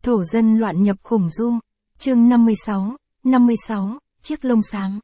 Thổ dân loạn nhập khủng du. Chương 56, chiếc lông xám.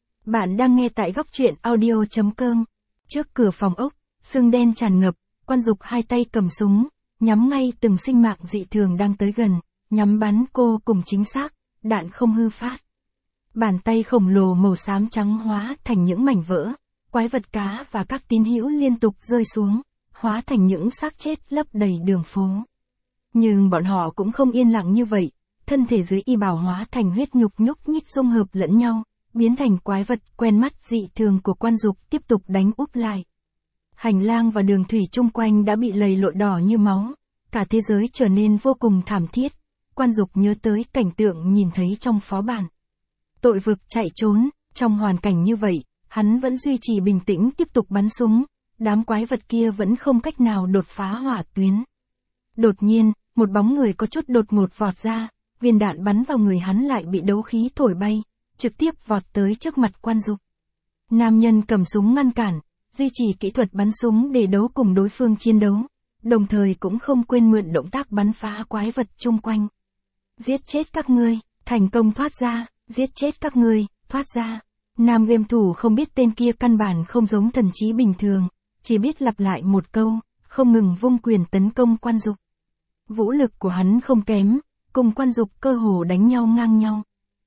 Bạn đang nghe tại góc truyện audio.com. Trước cửa phòng ốc, sương đen tràn ngập, Quan Dục hai tay cầm súng, nhắm ngay từng sinh mạng dị thường đang tới gần, nhắm bắn cô cùng chính xác, đạn không hư phát. Bàn tay khổng lồ màu xám trắng hóa thành những mảnh vỡ, quái vật cá và các tín hữu liên tục rơi xuống, hóa thành những xác chết lấp đầy đường phố. Nhưng bọn họ cũng không yên lặng như vậy, thân thể dưới y bào hóa thành huyết nhục nhúc nhích dung hợp lẫn nhau, biến thành quái vật quen mắt dị thường của Quan Dục tiếp tục đánh úp lại. Hành lang và đường thủy chung quanh đã bị lầy lội đỏ như máu, cả thế giới trở nên vô cùng thảm thiết. Quan Dục nhớ tới cảnh tượng nhìn thấy trong phó bản. Tội vực chạy trốn, trong hoàn cảnh như vậy, hắn vẫn duy trì bình tĩnh tiếp tục bắn súng, đám quái vật kia vẫn không cách nào đột phá hỏa tuyến. Đột nhiên, một bóng người có chút đột ngột vọt ra, viên đạn bắn vào người hắn lại bị đấu khí thổi bay, trực tiếp vọt tới trước mặt Quan Dục. Nam nhân cầm súng ngăn cản, duy trì kỹ thuật bắn súng để đấu cùng đối phương chiến đấu, đồng thời cũng không quên mượn động tác bắn phá quái vật chung quanh. Giết chết các ngươi, thành công thoát ra, giết chết các ngươi, thoát ra. Nam game thủ không biết tên kia căn bản không giống thần trí bình thường, chỉ biết lặp lại một câu, không ngừng vung quyền tấn công Quan Dục. Vũ lực của hắn không kém, cùng Quan Dục cơ hồ đánh nhau ngang nhau.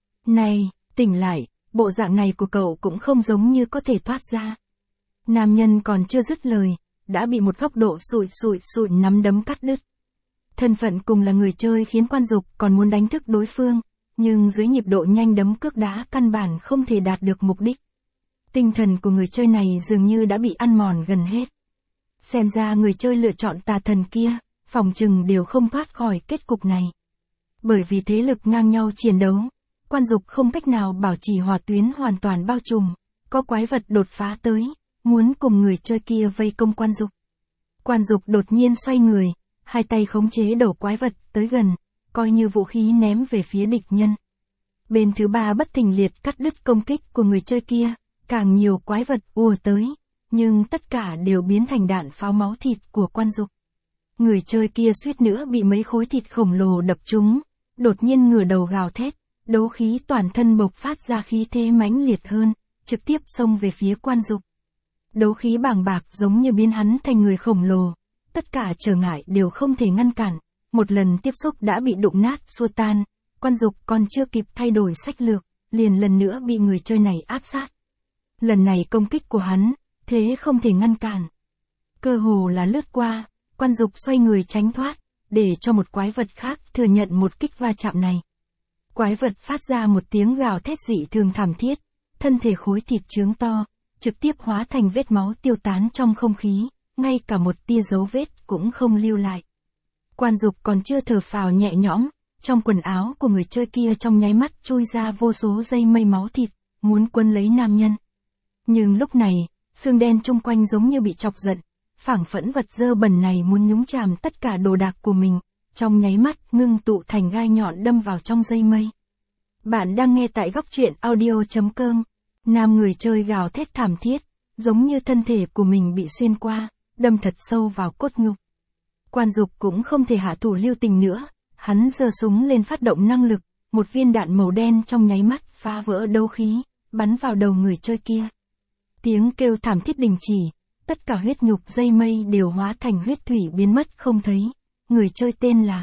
Này, tỉnh lại, bộ dạng này của cậu cũng không giống như có thể thoát ra. Nam nhân còn chưa dứt lời, đã bị một góc độ sụi nắm đấm cắt đứt. Thân phận cùng là người chơi khiến Quan Dục còn muốn đánh thức đối phương, nhưng dưới nhịp độ nhanh đấm cước đá căn bản không thể đạt được mục đích. Tinh thần của người chơi này dường như đã bị ăn mòn gần hết. Xem ra người chơi lựa chọn tà thần kia, phòng chừng đều không thoát khỏi kết cục này. Bởi vì thế lực ngang nhau chiến đấu, Quan Dục không cách nào bảo trì hỏa tuyến hoàn toàn bao trùm, có quái vật đột phá tới, muốn cùng người chơi kia vây công Quan Dục. Quan Dục đột nhiên xoay người, hai tay khống chế đầu quái vật tới gần, coi như vũ khí ném về phía địch nhân. Bên thứ ba bất thình liệt cắt đứt công kích của người chơi kia, càng nhiều quái vật ùa tới, nhưng tất cả đều biến thành đạn pháo máu thịt của Quan Dục. Người chơi kia suýt nữa bị mấy khối thịt khổng lồ đập trúng, đột nhiên ngửa đầu gào thét, đấu khí toàn thân bộc phát ra khí thế mãnh liệt hơn, trực tiếp xông về phía Quan Dục. Đấu khí bàng bạc giống như biến hắn thành người khổng lồ, tất cả trở ngại đều không thể ngăn cản, một lần tiếp xúc đã bị đụng nát xua tan, Quan Dục còn chưa kịp thay đổi sách lược, liền lần nữa bị người chơi này áp sát. Lần này công kích của hắn, thế không thể ngăn cản. Cơ hồ là lướt qua, Quan Dục xoay người tránh thoát, để cho một quái vật khác thừa nhận một kích va chạm này. Quái vật phát ra một tiếng gào thét dị thường thảm thiết, thân thể khối thịt chướng to, trực tiếp hóa thành vết máu tiêu tán trong không khí, ngay cả một tia dấu vết cũng không lưu lại. Quan Dục còn chưa thở phào nhẹ nhõm, trong quần áo của người chơi kia trong nháy mắt chui ra vô số dây mây máu thịt, muốn quấn lấy nam nhân. Nhưng lúc này, xương đen chung quanh giống như bị chọc giận, phảng phẫn vật dơ bẩn này muốn nhúng chàm tất cả đồ đạc của mình, trong nháy mắt ngưng tụ thành gai nhọn đâm vào trong dây mây. Bạn đang nghe tại góc truyện audio.com. Nam người chơi gào thét thảm thiết, giống như thân thể của mình bị xuyên qua, đâm thật sâu vào cốt nhục. Quan Dục cũng không thể hạ thủ lưu tình nữa, hắn giơ súng lên phát động năng lực, một viên đạn màu đen trong nháy mắt phá vỡ đấu khí, bắn vào đầu người chơi kia. Tiếng kêu thảm thiết đình chỉ, tất cả huyết nhục dây mây đều hóa thành huyết thủy biến mất không thấy. Người chơi tên là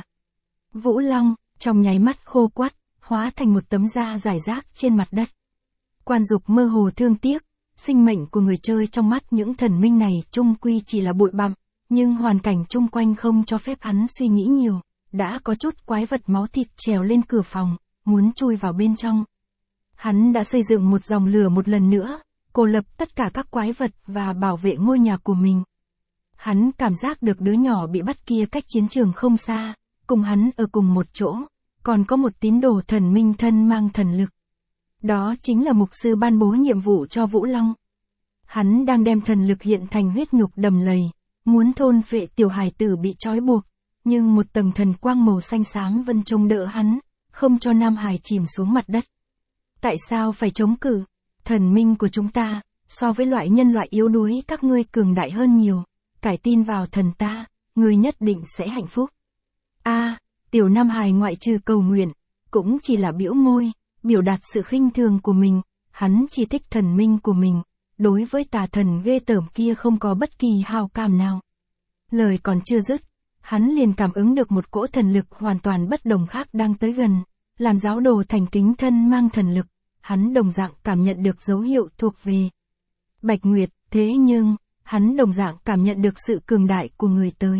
Vũ Long, trong nháy mắt khô quắt, hóa thành một tấm da rải rác trên mặt đất. Quan Dục mơ hồ thương tiếc, sinh mệnh của người chơi trong mắt những thần minh này chung quy chỉ là bụi bặm, nhưng hoàn cảnh chung quanh không cho phép hắn suy nghĩ nhiều, đã có chút quái vật máu thịt trèo lên cửa phòng, muốn chui vào bên trong. Hắn đã xây dựng một dòng lửa một lần nữa, cô lập tất cả các quái vật và bảo vệ ngôi nhà của mình. Hắn cảm giác được đứa nhỏ bị bắt kia cách chiến trường không xa, cùng hắn ở cùng một chỗ, còn có một tín đồ thần minh thân mang thần lực. Đó chính là mục sư ban bố nhiệm vụ cho Vũ Long. Hắn đang đem thần lực hiện thành huyết nhục đầm lầy, muốn thôn phệ tiểu hài tử bị trói buộc, nhưng một tầng thần quang màu xanh xám vẫn chống đỡ hắn, không cho nam hài chìm xuống mặt đất. Tại sao phải chống cự? Thần minh của chúng ta, so với loại nhân loại yếu đuối các ngươi cường đại hơn nhiều, cải tin vào thần ta, ngươi nhất định sẽ hạnh phúc. Tiểu Nam Hải ngoại trừ cầu nguyện, cũng chỉ là bĩu môi, biểu đạt sự khinh thường của mình, hắn chỉ thích thần minh của mình, đối với tà thần ghê tởm kia không có bất kỳ hào cảm nào. Lời còn chưa dứt, hắn liền cảm ứng được một cỗ thần lực hoàn toàn bất đồng khác đang tới gần, làm giáo đồ thành kính thân mang thần lực, hắn đồng dạng cảm nhận được dấu hiệu thuộc về Bạch Nguyệt, thế nhưng, hắn đồng dạng cảm nhận được sự cường đại của người tới.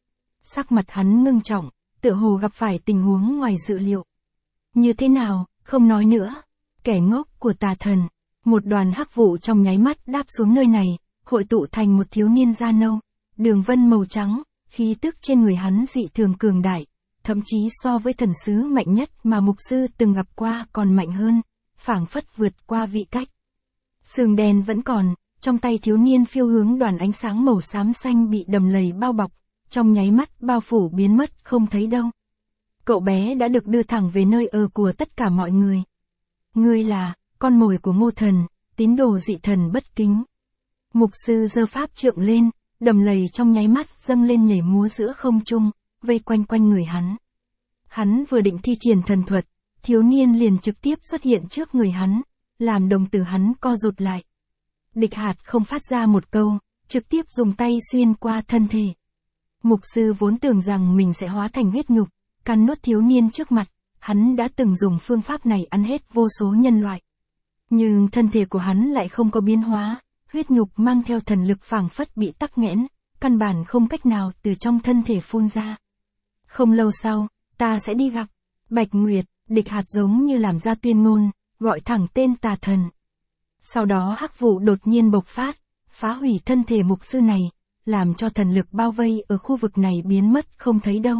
Sắc mặt hắn ngưng trọng, tựa hồ gặp phải tình huống ngoài dự liệu. Như thế nào, không nói nữa. Kẻ ngốc của tà thần, một đoàn hắc vụ trong nháy mắt đáp xuống nơi này, hội tụ thành một thiếu niên da nâu, đường vân màu trắng, khí tức trên người hắn dị thường cường đại, thậm chí so với thần sứ mạnh nhất mà mục sư từng gặp qua còn mạnh hơn, phảng phất vượt qua vị cách. Sừng đen vẫn còn, trong tay thiếu niên phiêu hướng đoàn ánh sáng màu xám xanh bị đầm lầy bao bọc, trong nháy mắt bao phủ biến mất không thấy đâu. Cậu bé đã được đưa thẳng về nơi ở của tất cả mọi người. Ngươi là con mồi của Ngô Thần, tín đồ dị thần bất kính. Mục sư giơ pháp trượng lên, đầm lầy trong nháy mắt dâng lên nhảy múa giữa không trung, vây quanh quanh người hắn. Hắn vừa định thi triển thần thuật, thiếu niên liền trực tiếp xuất hiện trước người hắn, làm đồng tử hắn co rụt lại. Địch Hạt không phát ra một câu, trực tiếp dùng tay xuyên qua thân thể. Mục sư vốn tưởng rằng mình sẽ hóa thành huyết nhục, cắn nuốt thiếu niên trước mặt, hắn đã từng dùng phương pháp này ăn hết vô số nhân loại. Nhưng thân thể của hắn lại không có biến hóa, huyết nhục mang theo thần lực phảng phất bị tắc nghẽn, căn bản không cách nào từ trong thân thể phun ra. Không lâu sau, ta sẽ đi gặp Bạch Nguyệt, Địch Hạt giống như làm ra tuyên ngôn, gọi thẳng tên tà thần. Sau đó hắc vụ đột nhiên bộc phát, phá hủy thân thể mục sư này, làm cho thần lực bao vây ở khu vực này biến mất không thấy đâu.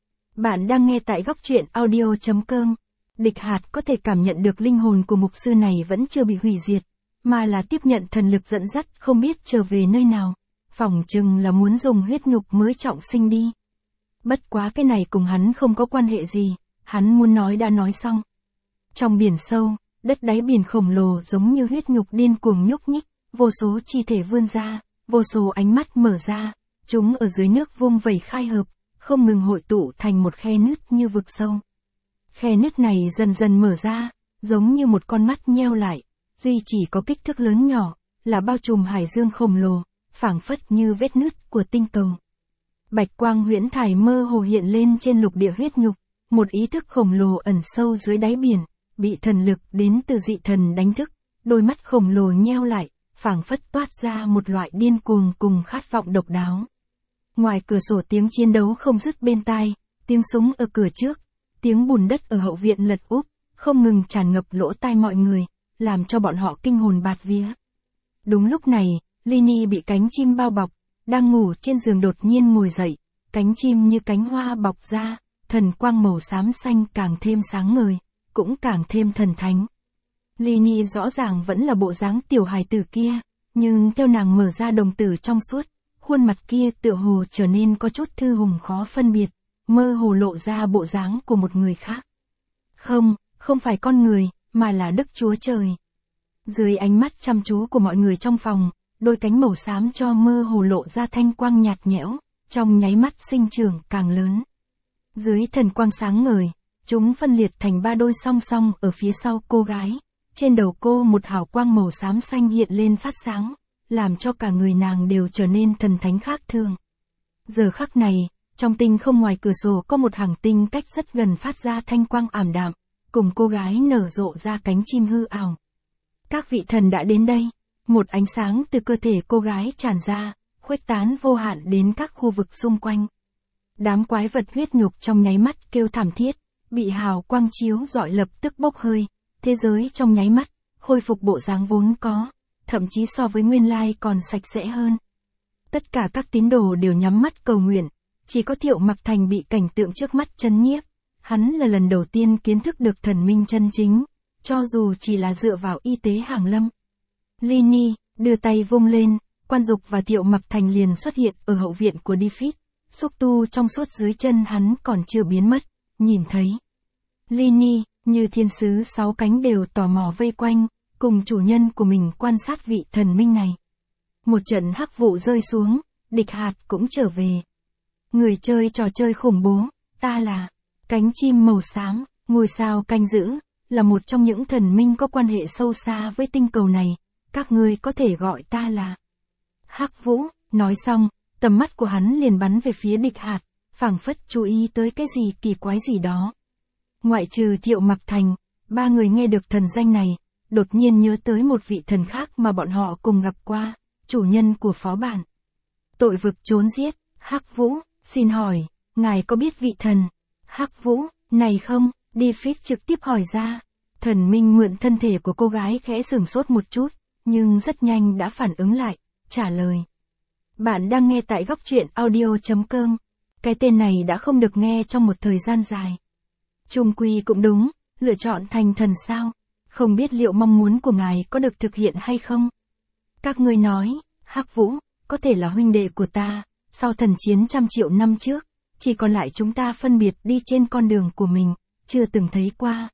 Bạn đang nghe tại góc truyện audio.com. Địch Hạt có thể cảm nhận được linh hồn của mục sư này vẫn chưa bị hủy diệt, mà là tiếp nhận thần lực dẫn dắt không biết trở về nơi nào, phỏng chừng là muốn dùng huyết nhục mới trọng sinh đi. Bất quá cái này cùng hắn không có quan hệ gì, hắn muốn nói đã nói xong. Trong biển sâu, đất đáy biển khổng lồ giống như huyết nhục điên cuồng nhúc nhích, vô số chi thể vươn ra, vô số ánh mắt mở ra, chúng ở dưới nước vung vẩy khai hợp, không ngừng hội tụ thành một khe nứt như vực sâu. Khe nứt này dần dần mở ra, giống như một con mắt nheo lại, duy chỉ có kích thước lớn nhỏ, là bao trùm hải dương khổng lồ, phảng phất như vết nứt của tinh cầu. Bạch quang huyễn thải mơ hồ hiện lên trên lục địa huyết nhục, một ý thức khổng lồ ẩn sâu dưới đáy biển, bị thần lực đến từ dị thần đánh thức, đôi mắt khổng lồ nheo lại, phảng phất toát ra một loại điên cuồng cùng khát vọng độc đáo. Ngoài cửa sổ tiếng chiến đấu không dứt bên tai, tiếng súng ở cửa trước, tiếng bùn đất ở hậu viện lật úp, không ngừng tràn ngập lỗ tai mọi người, làm cho bọn họ kinh hồn bạt vía. Đúng lúc này, Lini bị cánh chim bao bọc, đang ngủ trên giường đột nhiên ngồi dậy, cánh chim như cánh hoa bọc ra, thần quang màu xám xanh càng thêm sáng ngời, cũng càng thêm thần thánh. Lini rõ ràng vẫn là bộ dáng tiểu hài tử kia, nhưng theo nàng mở ra đồng tử trong suốt, khuôn mặt kia tựa hồ trở nên có chút thư hùng khó phân biệt, mơ hồ lộ ra bộ dáng của một người khác. Không phải con người, mà là Đức Chúa Trời. Dưới ánh mắt chăm chú của mọi người trong phòng, đôi cánh màu xám cho mơ hồ lộ ra thanh quang nhạt nhẽo, trong nháy mắt sinh trưởng càng lớn. Dưới thần quang sáng ngời, chúng phân liệt thành 3 đôi song song ở phía sau cô gái. Trên đầu cô một hào quang màu xám xanh hiện lên phát sáng, làm cho cả người nàng đều trở nên thần thánh khác thường. Giờ khắc này, trong tinh không ngoài cửa sổ có một hàng tinh cách rất gần phát ra thanh quang ảm đạm, cùng cô gái nở rộ ra cánh chim hư ảo. Các vị thần đã đến đây, một ánh sáng từ cơ thể cô gái tràn ra, khuếch tán vô hạn đến các khu vực xung quanh. Đám quái vật huyết nhục trong nháy mắt kêu thảm thiết, bị hào quang chiếu rọi lập tức bốc hơi, thế giới trong nháy mắt, khôi phục bộ dáng vốn có, thậm chí so với nguyên lai còn sạch sẽ hơn. Tất cả các tín đồ đều nhắm mắt cầu nguyện, chỉ có Thiệu Mặc Thành bị cảnh tượng trước mắt chấn nhiếp, hắn là lần đầu tiên kiến thức được thần minh chân chính, cho dù chỉ là dựa vào y tế hàng lâm. Lini, đưa tay vung lên, Quan Dục và Thiệu Mặc Thành liền xuất hiện ở hậu viện của Difit, xúc tu trong suốt dưới chân hắn còn chưa biến mất, nhìn thấy. Lini, như thiên sứ 6 cánh đều tò mò vây quanh, cùng chủ nhân của mình quan sát vị thần minh này. Một trận hắc vụ rơi xuống, Địch Hạt cũng trở về. Người chơi trò chơi khủng bố, ta là Cánh chim màu xám, ngôi sao canh giữ, là một trong những thần minh có quan hệ sâu xa với tinh cầu này, các ngươi có thể gọi ta là Hắc Vũ. Nói xong, tầm mắt của hắn liền bắn về phía Địch Hạt, phảng phất chú ý tới cái gì kỳ quái gì đó. Ngoại trừ Thiệu Mặc Thành, ba người nghe được thần danh này, đột nhiên nhớ tới một vị thần khác mà bọn họ cùng gặp qua, chủ nhân của phó bản. Tội vực trốn giết, Hắc Vũ, xin hỏi, ngài có biết vị thần Hắc Vũ này không? David trực tiếp hỏi ra. Thần minh mượn thân thể của cô gái khẽ sửng sốt một chút, nhưng rất nhanh đã phản ứng lại, trả lời. Bạn đang nghe tại góc truyện audio.com. Cái tên này đã không được nghe trong một thời gian dài. Chung quy cũng đúng, lựa chọn thành thần sao? Không biết liệu mong muốn của ngài có được thực hiện hay không? Các ngươi nói, Hắc Vũ, có thể là huynh đệ của ta, sau thần chiến trăm triệu năm trước, chỉ còn lại chúng ta phân biệt đi trên con đường của mình, chưa từng thấy qua.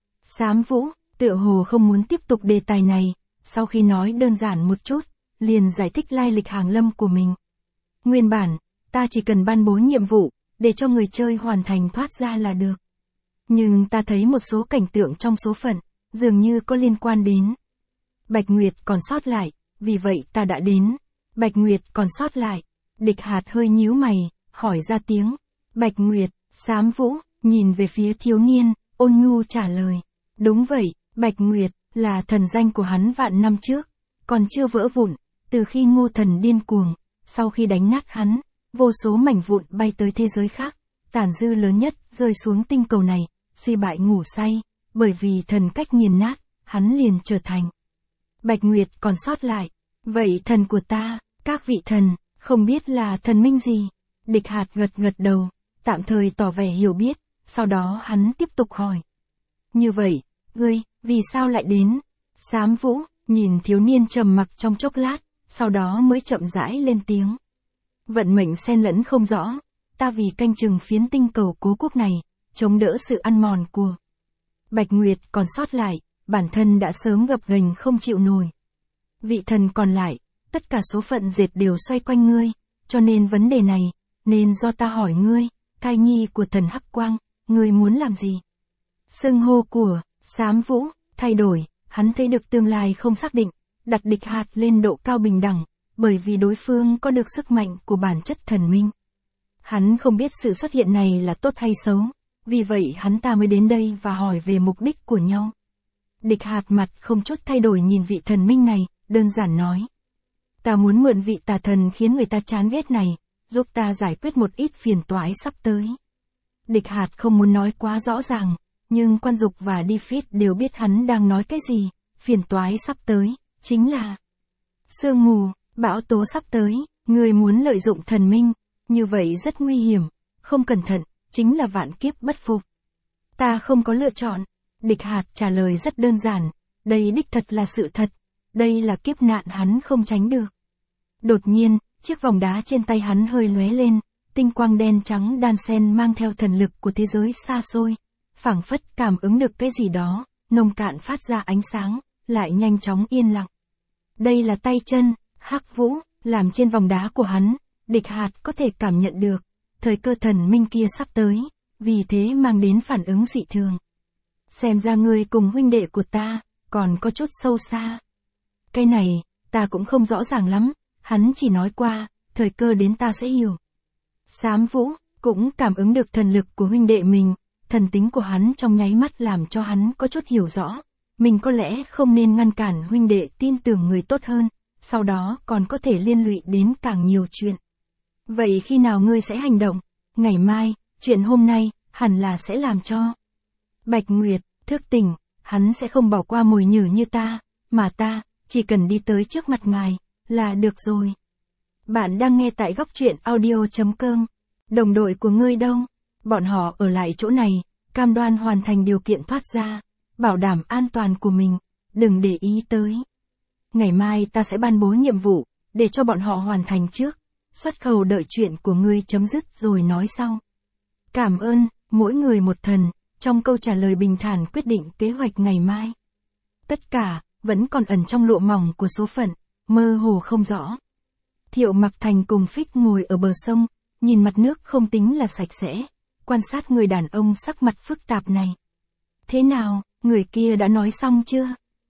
Xám Vũ, tựa hồ không muốn tiếp tục đề tài này, sau khi nói đơn giản một chút, liền giải thích lai lịch hàng lâm của mình. Nguyên bản, ta chỉ cần ban bố nhiệm vụ, để cho người chơi hoàn thành thoát ra là được. Nhưng ta thấy một số cảnh tượng trong số phận, dường như có liên quan đến Bạch Nguyệt còn sót lại, vì vậy ta đã đến. Bạch Nguyệt còn sót lại. Địch Hạt hơi nhíu mày, hỏi ra tiếng. Bạch Nguyệt, Xám Vũ, nhìn về phía thiếu niên, ôn nhu trả lời. Đúng vậy, Bạch Nguyệt, là thần danh của hắn vạn năm trước, còn chưa vỡ vụn, từ khi Ngô Thần điên cuồng, sau khi đánh nát hắn, vô số mảnh vụn bay tới thế giới khác, tàn dư lớn nhất rơi xuống tinh cầu này, suy bại ngủ say, bởi vì thần cách nghiền nát, hắn liền trở thành Bạch Nguyệt còn sót lại. Vậy thần của ta, các vị thần, không biết là thần minh gì? Địch Hạt gật gật đầu, tạm thời tỏ vẻ hiểu biết, sau đó hắn tiếp tục hỏi. Như vậy, ngươi, vì sao lại đến? Xám Vũ, nhìn thiếu niên trầm mặc trong chốc lát, sau đó mới chậm rãi lên tiếng. Vận mệnh xen lẫn không rõ, ta vì canh chừng phiến tinh cầu cố quốc này, chống đỡ sự ăn mòn của Bạch Nguyệt còn sót lại, bản thân đã sớm gập ghềnh không chịu nổi. Vị thần còn lại, tất cả số phận dệt đều xoay quanh ngươi, cho nên vấn đề này, nên do ta hỏi ngươi, thai nhi của thần Hắc Quang, ngươi muốn làm gì? Xưng hô của Xám Vũ thay đổi, hắn thấy được tương lai không xác định, đặt Địch Hạt lên độ cao bình đẳng, bởi vì đối phương có được sức mạnh của bản chất thần minh. Hắn không biết sự xuất hiện này là tốt hay xấu, vì vậy hắn ta mới đến đây và hỏi về mục đích của nhau. Địch Hạt mặt không chút thay đổi nhìn vị thần minh này, đơn giản nói. Ta muốn mượn vị tà thần khiến người ta chán ghét này, giúp ta giải quyết một ít phiền toái sắp tới. Địch Hạt không muốn nói quá rõ ràng, nhưng Quan Dục và David đều biết hắn đang nói cái gì. Phiền toái sắp tới, chính là sương mù, bão tố sắp tới, người muốn lợi dụng thần minh, như vậy rất nguy hiểm, không cẩn thận, chính là vạn kiếp bất phục. Ta không có lựa chọn. Địch Hạt trả lời rất đơn giản, đây đích thật là sự thật, đây là kiếp nạn hắn không tránh được. Đột nhiên, chiếc vòng đá trên tay hắn hơi lóe lên, tinh quang đen trắng đan xen mang theo thần lực của thế giới xa xôi, phảng phất cảm ứng được cái gì đó, nông cạn phát ra ánh sáng, lại nhanh chóng yên lặng. Đây là tay chân, Hắc Vũ, làm trên vòng đá của hắn, Địch Hạt có thể cảm nhận được, thời cơ thần minh kia sắp tới, vì thế mang đến phản ứng dị thường. Xem ra ngươi cùng huynh đệ của ta, còn có chút sâu xa. Cái này, ta cũng không rõ ràng lắm, hắn chỉ nói qua, thời cơ đến ta sẽ hiểu. Xám Vũ, cũng cảm ứng được thần lực của huynh đệ mình, thần tính của hắn trong nháy mắt làm cho hắn có chút hiểu rõ. Mình có lẽ không nên ngăn cản huynh đệ tin tưởng người tốt hơn, sau đó còn có thể liên lụy đến càng nhiều chuyện. Vậy khi nào ngươi sẽ hành động? Ngày mai, chuyện hôm nay, hẳn là sẽ làm cho Bạch Nguyệt thức tỉnh, hắn sẽ không bỏ qua mồi nhử như ta, mà ta, chỉ cần đi tới trước mặt ngài, là được rồi. Bạn đang nghe tại góc truyện audio.com. Đồng đội của ngươi đâu? Bọn họ ở lại chỗ này, cam đoan hoàn thành điều kiện thoát ra, bảo đảm an toàn của mình, đừng để ý tới. Ngày mai ta sẽ ban bố nhiệm vụ, để cho bọn họ hoàn thành trước, xuất khẩu đợi chuyện của ngươi chấm dứt rồi nói sau. Cảm ơn, mỗi người một thần, trong câu trả lời bình thản quyết định kế hoạch ngày mai. Tất cả, vẫn còn ẩn trong lụa mỏng của số phận, mơ hồ không rõ. Thiệu Mặc Thành cùng Phích ngồi ở bờ sông, nhìn mặt nước không tính là sạch sẽ, quan sát người đàn ông sắc mặt phức tạp này. Thế nào, người kia đã nói xong chưa?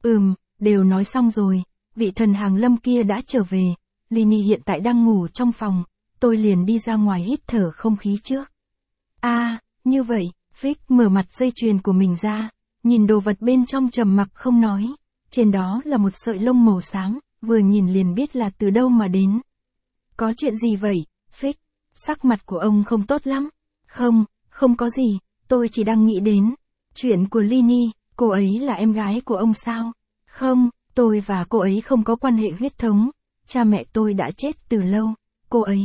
Đều nói xong rồi, vị thần hàng lâm kia đã trở về, Lini hiện tại đang ngủ trong phòng, tôi liền đi ra ngoài hít thở không khí trước. Như vậy, Vic mở mặt dây chuyền của mình ra, nhìn đồ vật bên trong trầm mặc không nói, trên đó là một sợi lông màu xám, vừa nhìn liền biết là từ đâu mà đến. Có chuyện gì vậy, Vic? Sắc mặt của ông không tốt lắm. Không có gì, tôi chỉ đang nghĩ đến chuyện của Lini, cô ấy là em gái của ông sao? Không, tôi và cô ấy không có quan hệ huyết thống, cha mẹ tôi đã chết từ lâu, cô ấy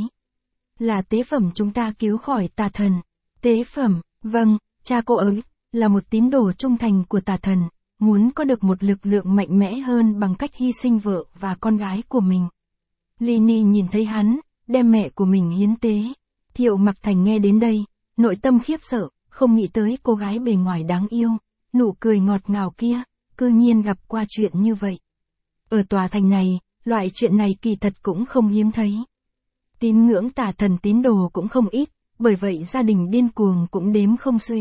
là tế phẩm chúng ta cứu khỏi tà thần. Tế phẩm, vâng, cha cô ấy là một tín đồ trung thành của tà thần, muốn có được một lực lượng mạnh mẽ hơn bằng cách hy sinh vợ và con gái của mình. Lini nhìn thấy hắn, đem mẹ của mình hiến tế. Thiệu Mặc Thành nghe đến đây, nội tâm khiếp sợ, không nghĩ tới cô gái bề ngoài đáng yêu, nụ cười ngọt ngào kia, cư nhiên gặp qua chuyện như vậy. Ở tòa thành này, loại chuyện này kỳ thật cũng không hiếm thấy. Tín ngưỡng tà thần tín đồ cũng không ít, bởi vậy gia đình điên cuồng cũng đếm không xuể.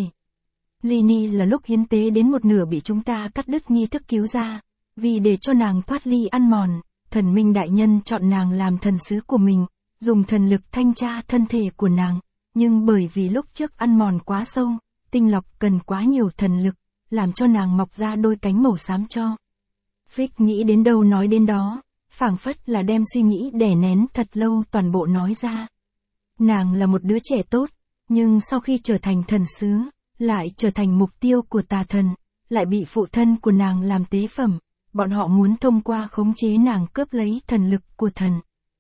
Lini là lúc hiến tế đến một nửa bị chúng ta cắt đứt nghi thức cứu ra, vì để cho nàng thoát ly ăn mòn, thần minh đại nhân chọn nàng làm thần sứ của mình, dùng thần lực thanh tra thân thể của nàng, nhưng bởi vì lúc trước ăn mòn quá sâu, tinh lọc cần quá nhiều thần lực, làm cho nàng mọc ra đôi cánh màu xám cho. Vic nghĩ đến đâu nói đến đó, phảng phất là đem suy nghĩ đè nén thật lâu toàn bộ nói ra. Nàng là một đứa trẻ tốt, nhưng sau khi trở thành thần sứ, lại trở thành mục tiêu của tà thần, lại bị phụ thân của nàng làm tế phẩm, bọn họ muốn thông qua khống chế nàng cướp lấy thần lực của thần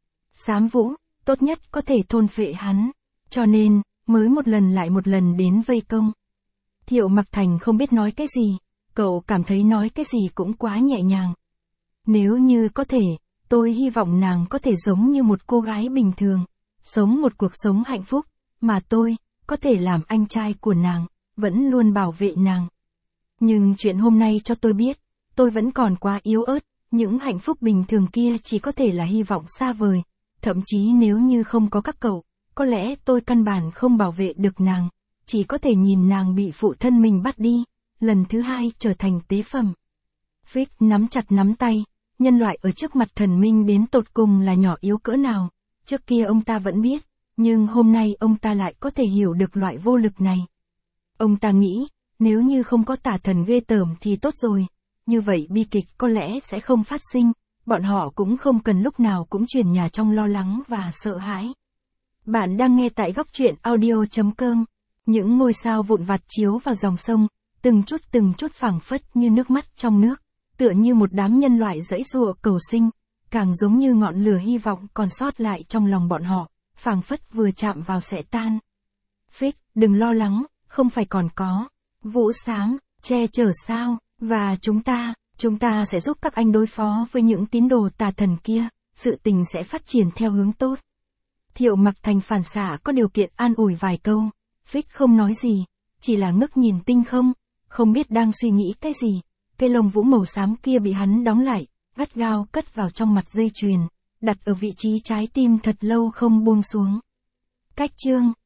Sám Vũ, tốt nhất có thể thôn phệ hắn, cho nên, mới một lần lại một lần đến vây công. Thiệu Mặc Thành không biết nói cái gì, cậu cảm thấy nói cái gì cũng quá nhẹ nhàng. Nếu như có thể, tôi hy vọng nàng có thể giống như một cô gái bình thường, sống một cuộc sống hạnh phúc, mà tôi, có thể làm anh trai của nàng, vẫn luôn bảo vệ nàng. Nhưng chuyện hôm nay cho tôi biết, tôi vẫn còn quá yếu ớt, những hạnh phúc bình thường kia chỉ có thể là hy vọng xa vời, thậm chí nếu như không có các cậu, có lẽ tôi căn bản không bảo vệ được nàng, chỉ có thể nhìn nàng bị phụ thân mình bắt đi, lần thứ hai trở thành tế phẩm. Vic nắm chặt nắm tay, nhân loại ở trước mặt thần minh đến tột cùng là nhỏ yếu cỡ nào, trước kia ông ta vẫn biết, nhưng hôm nay ông ta lại có thể hiểu được loại vô lực này. Ông ta nghĩ, nếu như không có tà thần ghê tởm thì tốt rồi, như vậy bi kịch có lẽ sẽ không phát sinh, bọn họ cũng không cần lúc nào cũng chuyển nhà trong lo lắng và sợ hãi. Bạn đang nghe tại góc truyện audio.com, những ngôi sao vụn vặt chiếu vào dòng sông, từng chút phảng phất như nước mắt trong nước, tựa như một đám nhân loại giãy giụa cầu sinh, càng giống như ngọn lửa hy vọng còn sót lại trong lòng bọn họ, phảng phất vừa chạm vào sẽ tan. Vic, đừng lo lắng, không phải còn có Vũ Sám che chở sao, và chúng ta sẽ giúp các anh đối phó với những tín đồ tà thần kia, sự tình sẽ phát triển theo hướng tốt. Thiệu Mặc Thành phản xạ có điều kiện an ủi vài câu, Vic không nói gì, chỉ là ngước nhìn tinh không biết đang suy nghĩ cái gì. Cây lông vũ màu xám kia bị hắn đóng lại, gắt gao cất vào trong mặt dây chuyền, đặt ở vị trí trái tim thật lâu không buông xuống. Cách chương